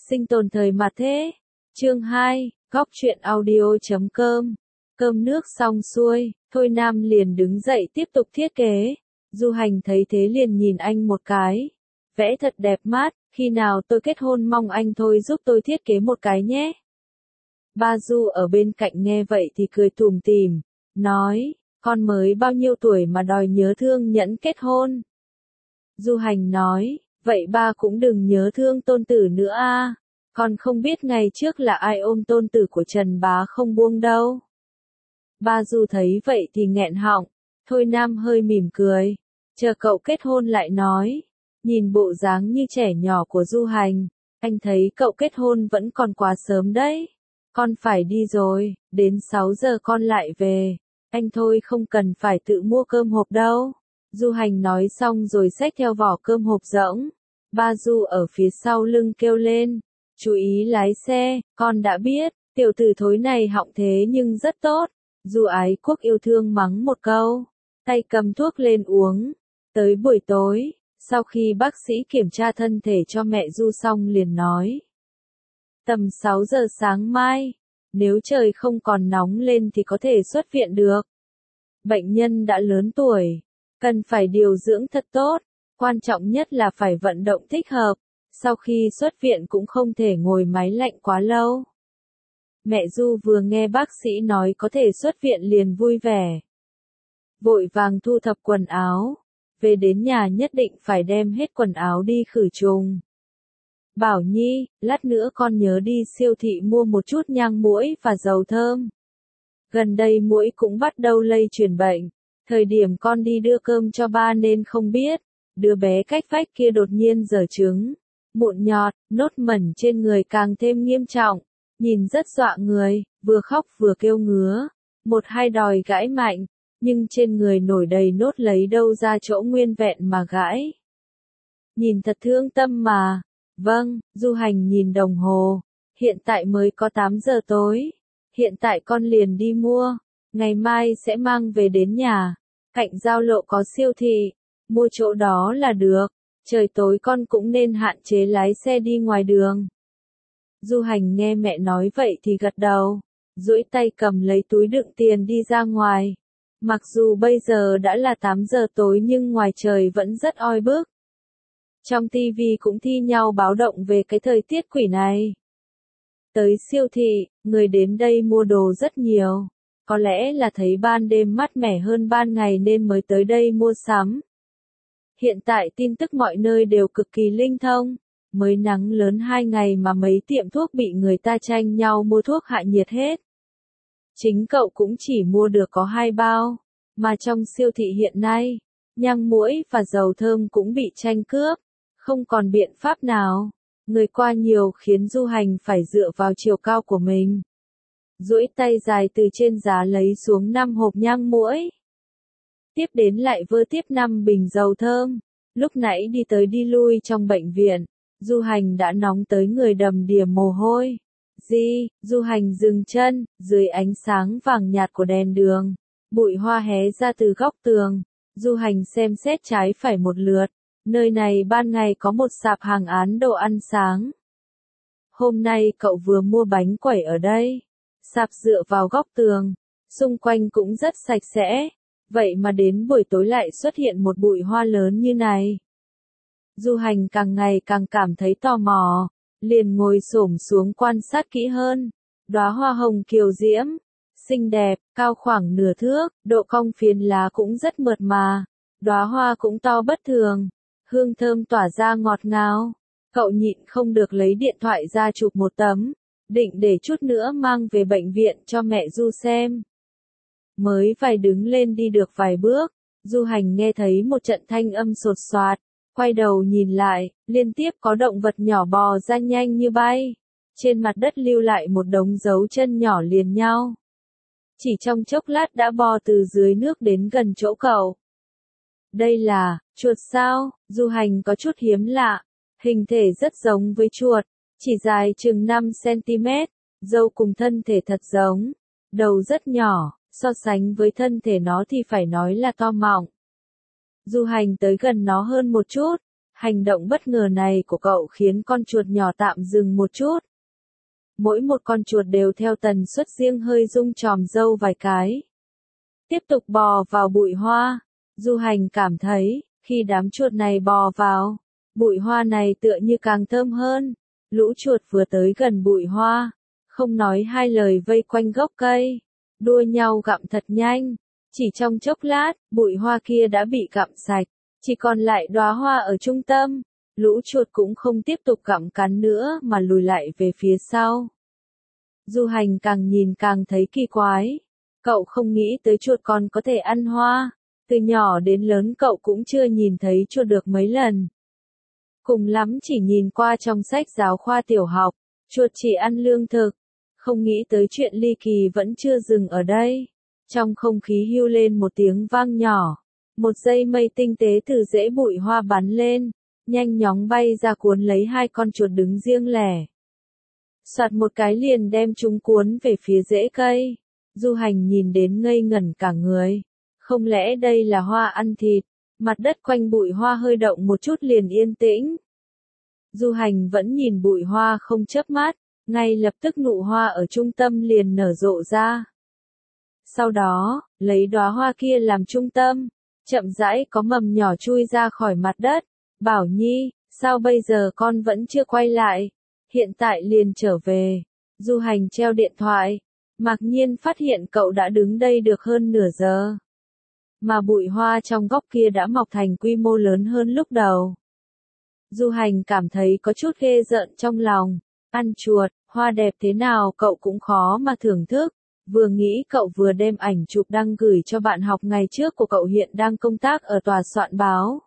Sinh tồn thời mặt thế. Chương 2, Góc truyện audio.com. Cơm nước xong xuôi, Thôi Nam liền đứng dậy tiếp tục thiết kế. Du Hành thấy thế liền nhìn anh một cái. Vẽ thật đẹp mắt, khi nào tôi kết hôn mong anh thôi giúp tôi thiết kế một cái nhé. Ba Du ở bên cạnh nghe vậy thì cười tủm tỉm, nói, con mới bao nhiêu tuổi mà đòi nhớ thương nhẫn kết hôn. Du Hành nói, vậy ba cũng đừng nhớ thương tôn tử nữa a. Con không biết ngày trước là ai ôm tôn tử của Trần bá không buông đâu. Ba Du thấy vậy thì nghẹn họng, Thôi Nam hơi mỉm cười, chờ cậu kết hôn lại nói. Nhìn bộ dáng như trẻ nhỏ của Du Hành, anh thấy cậu kết hôn vẫn còn quá sớm đấy. Con phải đi rồi, đến 6 giờ con lại về. Anh thôi không cần phải tự mua cơm hộp đâu. Du Hành nói xong rồi xách theo vỏ cơm hộp rỗng. Ba Du ở phía sau lưng kêu lên, chú ý lái xe, con đã biết, tiểu tử thối này họng thế nhưng rất tốt. Du Ái Quốc yêu thương mắng một câu, tay cầm thuốc lên uống. Tới buổi tối, sau khi bác sĩ kiểm tra thân thể cho mẹ Du xong liền nói, tầm 6 giờ sáng mai, nếu trời không còn nóng lên thì có thể xuất viện được. Bệnh nhân đã lớn tuổi, cần phải điều dưỡng thật tốt, quan trọng nhất là phải vận động thích hợp, sau khi xuất viện cũng không thể ngồi máy lạnh quá lâu. Mẹ Du vừa nghe bác sĩ nói có thể xuất viện liền vui vẻ. Vội vàng thu thập quần áo, về đến nhà nhất định phải đem hết quần áo đi khử trùng. Bảo Nhi, lát nữa con nhớ đi siêu thị mua một chút nhang muỗi và dầu thơm. Gần đây muỗi cũng bắt đầu lây truyền bệnh, thời điểm con đi đưa cơm cho ba nên không biết, đứa bé cách vách kia đột nhiên giở trứng, mụn nhọt, nốt mẩn trên người càng thêm nghiêm trọng, nhìn rất dọa người, vừa khóc vừa kêu ngứa, một hai đòi gãi mạnh, nhưng trên người nổi đầy nốt lấy đâu ra chỗ nguyên vẹn mà gãi. Nhìn thật thương tâm mà. Vâng, Du Hành nhìn đồng hồ, hiện tại mới có 8 giờ tối, hiện tại con liền đi mua, ngày mai sẽ mang về đến nhà, cạnh giao lộ có siêu thị, mua chỗ đó là được, trời tối con cũng nên hạn chế lái xe đi ngoài đường. Du Hành nghe mẹ nói vậy thì gật đầu, duỗi tay cầm lấy túi đựng tiền đi ra ngoài, mặc dù bây giờ đã là 8 giờ tối nhưng ngoài trời vẫn rất oi bức. Trong TV cũng thi nhau báo động về cái thời tiết quỷ này. Tới siêu thị, người đến đây mua đồ rất nhiều. Có lẽ là thấy ban đêm mát mẻ hơn ban ngày nên mới tới đây mua sắm. Hiện tại tin tức mọi nơi đều cực kỳ linh thông. Mới nắng lớn 2 ngày mà mấy tiệm thuốc bị người ta tranh nhau mua thuốc hạ nhiệt hết. Chính cậu cũng chỉ mua được có 2 bao. Mà trong siêu thị hiện nay, nhang muỗi và dầu thơm cũng bị tranh cướp. Không còn biện pháp nào, người qua nhiều khiến Du Hành phải dựa vào chiều cao của mình. Duỗi tay dài từ trên giá lấy xuống 5 hộp nhang muỗi. Tiếp đến lại vơ tiếp 5 bình dầu thơm. Lúc nãy đi tới đi lui trong bệnh viện, Du Hành đã nóng tới người đầm đìa mồ hôi. Du Hành dừng chân, dưới ánh sáng vàng nhạt của đèn đường, bụi hoa hé ra từ góc tường. Du Hành xem xét trái phải một lượt. Nơi này ban ngày có một sạp hàng án đồ ăn sáng. Hôm nay cậu vừa mua bánh quẩy ở đây. Sạp dựa vào góc tường, xung quanh cũng rất sạch sẽ. Vậy mà đến buổi tối lại xuất hiện một bụi hoa lớn như này. Du Hành càng ngày càng cảm thấy tò mò, liền ngồi xổm xuống quan sát kỹ hơn. Đóa hoa hồng kiều diễm, xinh đẹp, cao khoảng nửa thước, độ cong phiến lá cũng rất mượt mà. Đóa hoa cũng to bất thường. Hương thơm tỏa ra ngọt ngào, cậu nhịn không được lấy điện thoại ra chụp một tấm, định để chút nữa mang về bệnh viện cho mẹ Du xem. Mới phải đứng lên đi được vài bước, Du Hành nghe thấy một trận thanh âm sột soạt, quay đầu nhìn lại, liên tiếp có động vật nhỏ bò ra nhanh như bay, trên mặt đất lưu lại một đống dấu chân nhỏ liền nhau. Chỉ trong chốc lát đã bò từ dưới nước đến gần chỗ cậu. Đây là chuột sao? Du Hành có chút hiếm lạ, hình thể rất giống với chuột, chỉ dài chừng 5 cm, râu cùng thân thể thật giống, đầu rất nhỏ, so sánh với thân thể nó thì phải nói là to mọng. Du Hành tới gần nó hơn một chút, Hành động bất ngờ này của cậu khiến con chuột nhỏ tạm dừng một chút. Mỗi một con chuột đều theo tần suất riêng hơi rung tròm râu vài cái. Tiếp tục bò vào bụi hoa. Du Hành cảm thấy, khi đám chuột này bò vào, bụi hoa này tựa như càng thơm hơn. Lũ chuột vừa tới gần bụi hoa, không nói hai lời vây quanh gốc cây, đua nhau gặm thật nhanh. Chỉ trong chốc lát, bụi hoa kia đã bị gặm sạch, chỉ còn lại đóa hoa ở trung tâm. Lũ chuột cũng không tiếp tục gặm cắn nữa mà lùi lại về phía sau. Du Hành càng nhìn càng thấy kỳ quái. Cậu không nghĩ tới chuột còn có thể ăn hoa. Từ nhỏ đến lớn cậu cũng chưa nhìn thấy chuột được mấy lần. Cùng lắm chỉ nhìn qua trong sách giáo khoa tiểu học, chuột chỉ ăn lương thực. Không nghĩ tới chuyện ly kỳ vẫn chưa dừng ở đây. Trong không khí hiu lên một tiếng vang nhỏ. Một dây mây tinh tế từ rễ bụi hoa bắn lên, nhanh chóng bay ra cuốn lấy hai con chuột đứng riêng lẻ. Soạt một cái liền đem chúng cuốn về phía rễ cây. Du Hành nhìn đến ngây ngẩn cả người. Không lẽ đây là hoa ăn thịt? Mặt đất quanh bụi hoa hơi động một chút liền yên tĩnh. Du Hành vẫn nhìn bụi hoa không chớp mắt, ngay lập tức nụ hoa ở trung tâm liền nở rộ ra. Sau đó, lấy đóa hoa kia làm trung tâm, chậm rãi có mầm nhỏ chui ra khỏi mặt đất. Bảo Nhi, sao bây giờ con vẫn chưa quay lại? Hiện tại liền trở về. Du Hành treo điện thoại, ngạc nhiên phát hiện cậu đã đứng đây được hơn nửa giờ. Mà bụi hoa trong góc kia đã mọc thành quy mô lớn hơn lúc đầu. Du Hành cảm thấy có chút ghê rợn trong lòng. Ăn chuột, hoa đẹp thế nào cậu cũng khó mà thưởng thức. Vừa nghĩ cậu vừa đem ảnh chụp đăng gửi cho bạn học ngày trước của cậu hiện đang công tác ở tòa soạn báo.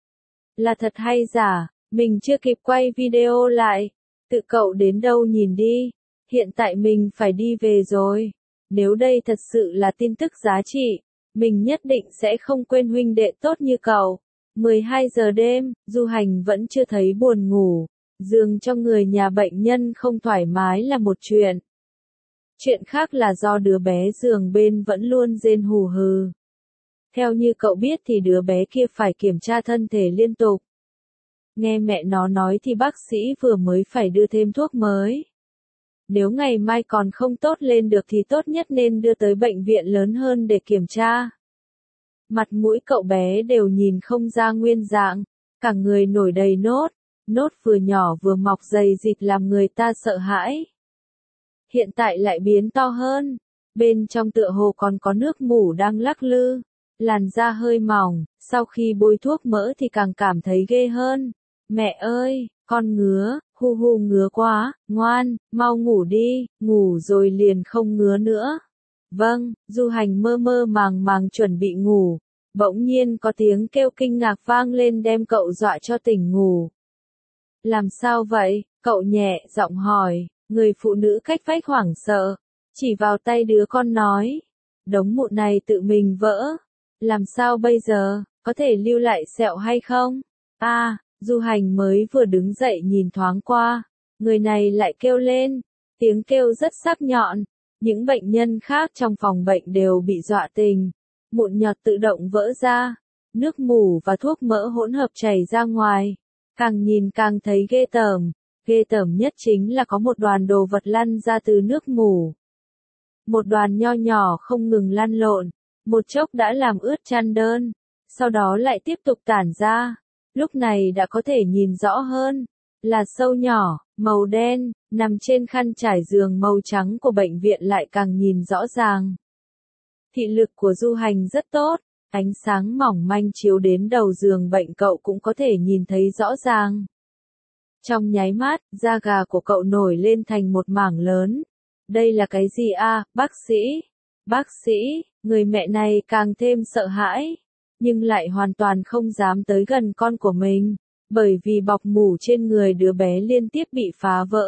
Là thật hay giả, mình chưa kịp quay video lại. Tự cậu đến đâu nhìn đi. Hiện tại mình phải đi về rồi. Nếu đây thật sự là tin tức giá trị, mình nhất định sẽ không quên huynh đệ tốt như cậu. 12 giờ đêm, Du Hành vẫn chưa thấy buồn ngủ. Giường trong người nhà bệnh nhân không thoải mái là một chuyện. Chuyện khác là do đứa bé giường bên vẫn luôn rên hù hừ. Theo như cậu biết thì đứa bé kia phải kiểm tra thân thể liên tục. Nghe mẹ nó nói thì bác sĩ vừa mới phải đưa thêm thuốc mới. Nếu ngày mai còn không tốt lên được thì tốt nhất nên đưa tới bệnh viện lớn hơn để kiểm tra. Mặt mũi cậu bé đều nhìn không ra nguyên dạng, cả người nổi đầy nốt, nốt vừa nhỏ vừa mọc dày dịt làm người ta sợ hãi. Hiện tại lại biến to hơn, bên trong tựa hồ còn có nước mủ đang lắc lư, làn da hơi mỏng, sau khi bôi thuốc mỡ thì càng cảm thấy ghê hơn. Mẹ ơi, con ngứa, hu hu ngứa quá, ngoan, mau ngủ đi, ngủ rồi liền không ngứa nữa. Vâng, Du Hành mơ mơ màng màng chuẩn bị ngủ, bỗng nhiên có tiếng kêu kinh ngạc vang lên đem cậu dọa cho tỉnh ngủ. Làm sao vậy? Cậu nhẹ giọng hỏi, người phụ nữ cách vách hoảng sợ, chỉ vào tay đứa con nói, đống mụn này tự mình vỡ, làm sao bây giờ, có thể lưu lại sẹo hay không? Du Hành mới vừa đứng dậy nhìn thoáng qua, người này lại kêu lên, tiếng kêu rất sắc nhọn, những bệnh nhân khác trong phòng bệnh đều bị dọa tình, mụn nhọt tự động vỡ ra, nước mủ và thuốc mỡ hỗn hợp chảy ra ngoài, càng nhìn càng thấy ghê tởm nhất chính là có một đoàn đồ vật lăn ra từ nước mủ. Một đoàn nho nhỏ không ngừng lăn lộn, một chốc đã làm ướt chăn đơn, sau đó lại tiếp tục tản ra. Lúc này đã có thể nhìn rõ hơn, là sâu nhỏ, màu đen, nằm trên khăn trải giường màu trắng của bệnh viện lại càng nhìn rõ ràng. Thị lực của Du Hành rất tốt, ánh sáng mỏng manh chiếu đến đầu giường bệnh cậu cũng có thể nhìn thấy rõ ràng. Trong nháy mắt, da gà của cậu nổi lên thành một mảng lớn. Đây là cái gì bác sĩ? Bác sĩ, người mẹ này càng thêm sợ hãi. Nhưng lại hoàn toàn không dám tới gần con của mình, bởi vì bọc mủ trên người đứa bé liên tiếp bị phá vỡ.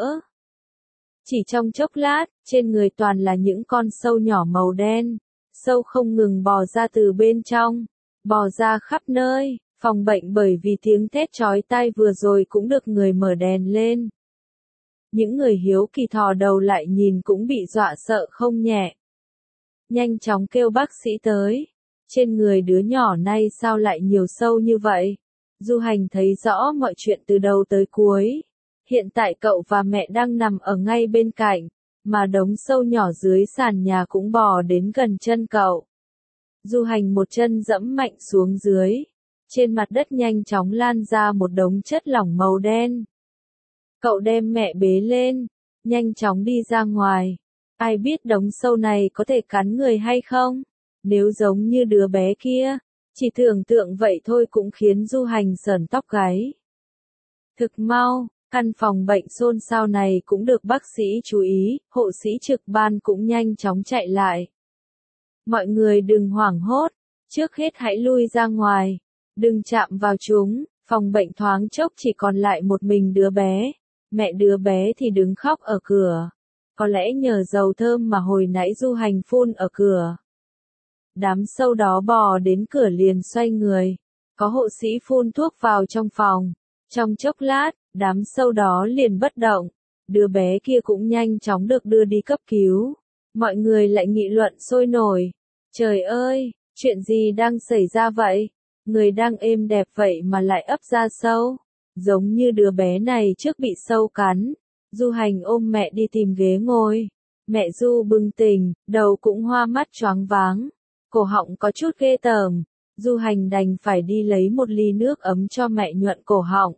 Chỉ trong chốc lát, trên người toàn là những con sâu nhỏ màu đen, sâu không ngừng bò ra từ bên trong, bò ra khắp nơi, phòng bệnh bởi vì tiếng thét chói tai vừa rồi cũng được người mở đèn lên. Những người hiếu kỳ thò đầu lại nhìn cũng bị dọa sợ không nhẹ. Nhanh chóng kêu bác sĩ tới. Trên người đứa nhỏ này sao lại nhiều sâu như vậy? Du Hành thấy rõ mọi chuyện từ đầu tới cuối. Hiện tại cậu và mẹ đang nằm ở ngay bên cạnh, mà đống sâu nhỏ dưới sàn nhà cũng bò đến gần chân cậu. Du Hành một chân dẫm mạnh xuống dưới. Trên mặt đất nhanh chóng lan ra một đống chất lỏng màu đen. Cậu đem mẹ bế lên, nhanh chóng đi ra ngoài. Ai biết đống sâu này có thể cắn người hay không? Nếu giống như đứa bé kia, chỉ tưởng tượng vậy thôi cũng khiến Du Hành sởn tóc gáy. Thực mau, căn phòng bệnh xôn xao này cũng được bác sĩ chú ý, hộ sĩ trực ban cũng nhanh chóng chạy lại. Mọi người đừng hoảng hốt, trước hết hãy lui ra ngoài, đừng chạm vào chúng, phòng bệnh thoáng chốc chỉ còn lại một mình đứa bé, mẹ đứa bé thì đứng khóc ở cửa. Có lẽ nhờ dầu thơm mà hồi nãy Du Hành phun ở cửa. Đám sâu đó bò đến cửa liền xoay người, có hộ sĩ phun thuốc vào trong phòng. Trong chốc lát, đám sâu đó liền bất động, đứa bé kia cũng nhanh chóng được đưa đi cấp cứu. Mọi người lại nghị luận sôi nổi. Trời ơi, chuyện gì đang xảy ra vậy? Người đang êm đẹp vậy mà lại ấp ra sâu. Giống như đứa bé này trước bị sâu cắn. Du Hành ôm mẹ đi tìm ghế ngồi. Mẹ Du bừng tỉnh, đầu cũng hoa mắt choáng váng. Cổ họng có chút ghê tởm. Du Hành đành phải đi lấy một ly nước ấm cho mẹ nhuận cổ họng.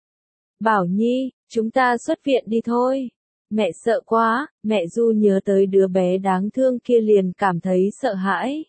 Bảo Nhi, chúng ta xuất viện đi thôi. Mẹ sợ quá, mẹ Du nhớ tới đứa bé đáng thương kia liền cảm thấy sợ hãi.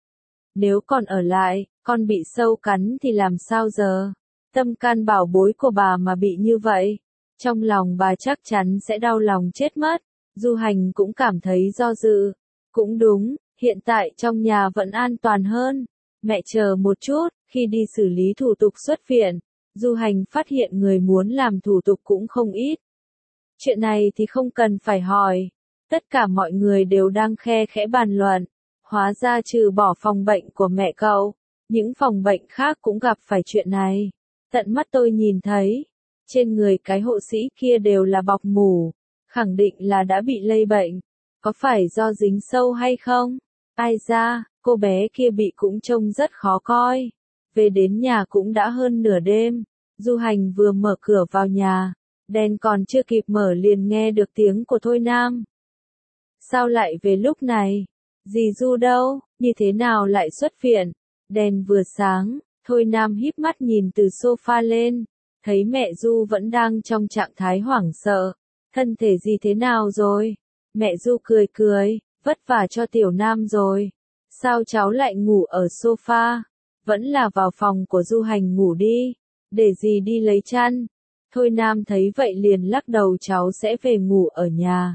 Nếu còn ở lại, con bị sâu cắn thì làm sao giờ? Tâm can bảo bối của bà mà bị như vậy. Trong lòng bà chắc chắn sẽ đau lòng chết mất. Du Hành cũng cảm thấy do dự. Cũng đúng, hiện tại trong nhà vẫn an toàn hơn. Mẹ chờ một chút, khi đi xử lý thủ tục xuất viện, Du Hành phát hiện người muốn làm thủ tục cũng không ít. Chuyện này thì không cần phải hỏi. Tất cả mọi người đều đang khe khẽ bàn luận. Hóa ra trừ bỏ phòng bệnh của mẹ cậu, những phòng bệnh khác cũng gặp phải chuyện này. Tận mắt tôi nhìn thấy, trên người cái hộ sĩ kia đều là bọc mủ, khẳng định là đã bị lây bệnh. Có phải do dính sâu hay không? Ai ra, cô bé kia bị cũng trông rất khó coi. Về đến nhà cũng đã hơn nửa đêm. Du Hành vừa mở cửa vào nhà, đèn còn chưa kịp mở liền nghe được tiếng của Thôi Nam. Sao lại về lúc này? Dì Du đâu? Như thế nào lại xuất viện? Đèn vừa sáng, Thôi Nam híp mắt nhìn từ sofa lên, thấy mẹ Du vẫn đang trong trạng thái hoảng sợ. Thân thể dì thế nào rồi? Mẹ Du cười cười, vất vả cho Tiểu Nam rồi. Sao cháu lại ngủ ở sofa? Vẫn là vào phòng của Du Hành ngủ đi, để dì đi lấy chăn. Thôi Nam thấy vậy liền lắc đầu, cháu sẽ về ngủ ở nhà.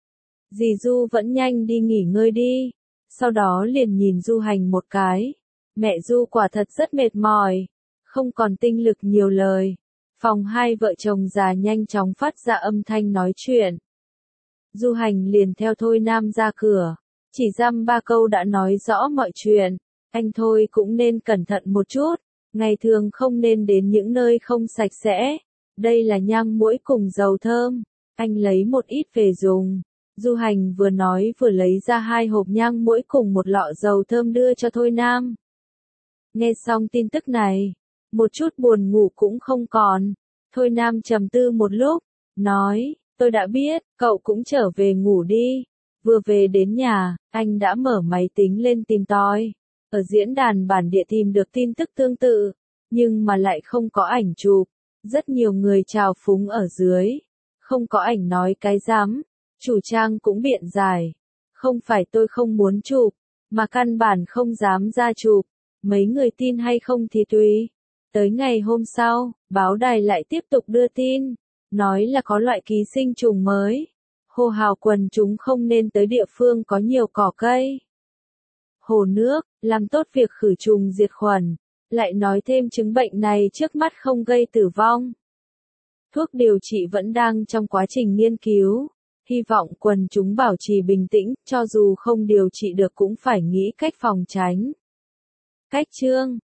Dì Du vẫn nhanh đi nghỉ ngơi đi. Sau đó liền nhìn Du Hành một cái. Mẹ Du quả thật rất mệt mỏi, không còn tinh lực nhiều lời. Phòng hai vợ chồng già nhanh chóng phát ra âm thanh nói chuyện. Du Hành liền theo Thôi Nam ra cửa, chỉ dăm ba câu đã nói rõ mọi chuyện. Anh thôi cũng nên cẩn thận một chút, ngày thường không nên đến những nơi không sạch sẽ. Đây là nhang muỗi cùng dầu thơm, anh lấy một ít về dùng. Du Hành vừa nói vừa lấy ra 2 hộp nhang muỗi cùng một lọ dầu thơm đưa cho Thôi Nam. Nghe xong tin tức này, một chút buồn ngủ cũng không còn. Thôi Nam trầm tư một lúc, nói, tôi đã biết, cậu cũng trở về ngủ đi. Vừa về đến nhà, anh đã mở máy tính lên tìm tòi. Ở diễn đàn bản địa tìm được tin tức tương tự, nhưng mà lại không có ảnh chụp. Rất nhiều người trào phúng ở dưới. Không có ảnh nói cái dám. Chủ trang cũng biện giải. Không phải tôi không muốn chụp, mà căn bản không dám ra chụp. Mấy người tin hay không thì tùy. Tới ngày hôm sau, báo đài lại tiếp tục đưa tin. Nói là có loại ký sinh trùng mới. Hô hào quần chúng không nên tới địa phương có nhiều cỏ cây, hồ nước, làm tốt việc khử trùng diệt khuẩn. Lại nói thêm chứng bệnh này trước mắt không gây tử vong. Thuốc điều trị vẫn đang trong quá trình nghiên cứu. Hy vọng quần chúng bảo trì bình tĩnh, cho dù không điều trị được cũng phải nghĩ cách phòng tránh. Cách chương